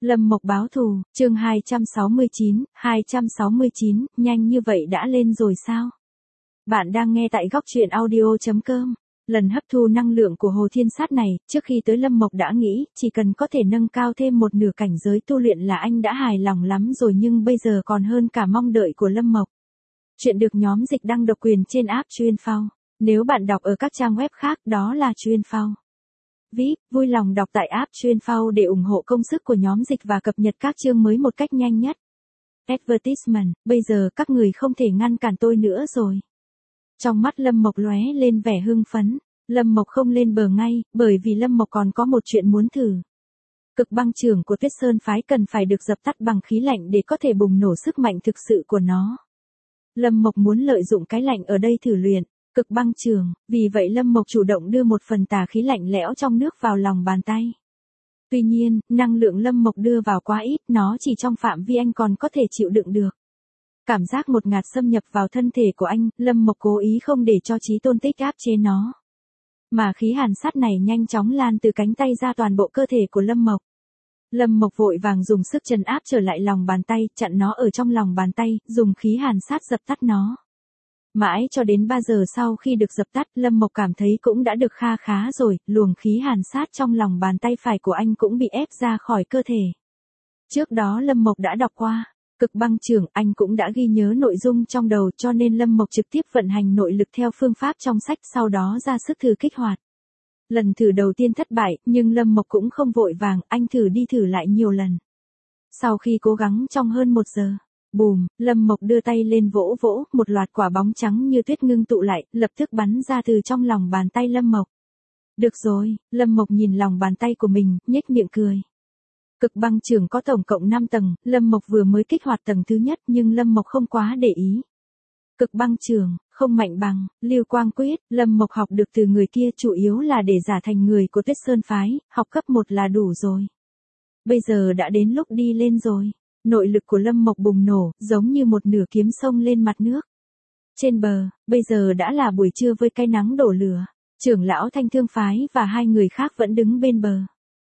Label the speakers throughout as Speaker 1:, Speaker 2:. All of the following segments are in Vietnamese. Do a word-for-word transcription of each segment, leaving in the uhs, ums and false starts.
Speaker 1: Lâm Mộc báo thù, chương hai trăm sáu mươi chín, hai trăm sáu mươi chín, nhanh như vậy đã lên rồi sao? Bạn đang nghe tại góc truyện audio chấm com. Lần hấp thu năng lượng của Hồ Thiên Sát này, trước khi tới Lâm Mộc đã nghĩ, chỉ cần có thể nâng cao thêm một nửa cảnh giới tu luyện là anh đã hài lòng lắm rồi, nhưng bây giờ còn hơn cả mong đợi của Lâm Mộc. Chuyện được nhóm dịch đăng độc quyền trên app Chuyên Phao. Nếu bạn đọc ở các trang web khác, đó là Chuyên Phao. vê i pê, vui lòng đọc tại app Chuyên Phao để ủng hộ công sức của nhóm dịch và cập nhật các chương mới một cách nhanh nhất. Advertisement, bây giờ các người không thể ngăn cản tôi nữa rồi. Trong mắt Lâm Mộc lóe lên vẻ hưng phấn. Lâm Mộc không lên bờ ngay, bởi vì Lâm Mộc còn có một chuyện muốn thử. Cực băng trưởng của Tuyết Sơn phái cần phải được dập tắt bằng khí lạnh để có thể bùng nổ sức mạnh thực sự của nó. Lâm Mộc muốn lợi dụng cái lạnh ở đây thử luyện cực băng trường, vì vậy Lâm Mộc chủ động đưa một phần tà khí lạnh lẽo trong nước vào lòng bàn tay. Tuy nhiên, năng lượng Lâm Mộc đưa vào quá ít, nó chỉ trong phạm vi anh còn có thể chịu đựng được. Cảm giác ngột ngạt xâm nhập vào thân thể của anh, Lâm Mộc cố ý không để cho Chí Tôn Tích áp chế nó. Mà khí hàn sát này nhanh chóng lan từ cánh tay ra toàn bộ cơ thể của Lâm Mộc. Lâm Mộc vội vàng dùng sức trấn áp trở lại lòng bàn tay, chặn nó ở trong lòng bàn tay, dùng khí hàn sát dập tắt nó. Mãi cho đến ba giờ sau khi được dập tắt, Lâm Mộc cảm thấy cũng đã được kha khá rồi, luồng khí hàn sát trong lòng bàn tay phải của anh cũng bị ép ra khỏi cơ thể. Trước đó Lâm Mộc đã đọc qua cực băng trưởng, anh cũng đã ghi nhớ nội dung trong đầu, cho nên Lâm Mộc trực tiếp vận hành nội lực theo phương pháp trong sách, sau đó ra sức thử kích hoạt. Lần thử đầu tiên thất bại, nhưng Lâm Mộc cũng không vội vàng, anh thử đi thử lại nhiều lần. Sau khi cố gắng trong hơn một giờ, bùm, Lâm Mộc đưa tay lên vỗ vỗ, một loạt quả bóng trắng như tuyết ngưng tụ lại, lập tức bắn ra từ trong lòng bàn tay Lâm Mộc. Được rồi, Lâm Mộc nhìn lòng bàn tay của mình, nhếch miệng cười. Cực băng trưởng có tổng cộng năm tầng, Lâm Mộc vừa mới kích hoạt tầng thứ nhất nhưng Lâm Mộc không quá để ý. Cực băng trưởng, không mạnh bằng, Lưu Quang Quyết, Lâm Mộc học được từ người kia chủ yếu là để giả thành người của Tuyết Sơn Phái, học cấp một là đủ rồi. Bây giờ đã đến lúc đi lên rồi. Nội lực của Lâm Mộc bùng nổ, giống như một nửa kiếm sông lên mặt nước. Trên bờ, bây giờ đã là buổi trưa với cái nắng đổ lửa. Trưởng lão Thanh Thương Phái và hai người khác vẫn đứng bên bờ.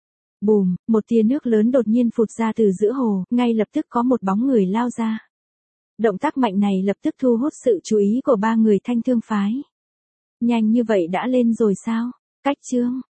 Speaker 1: Bùm, một tia nước lớn đột nhiên phụt ra từ giữa hồ, ngay lập tức có một bóng người lao ra. Động tác mạnh này lập tức thu hút sự chú ý của ba người Thanh Thương Phái. Nhanh như vậy đã lên rồi sao? Cách chương,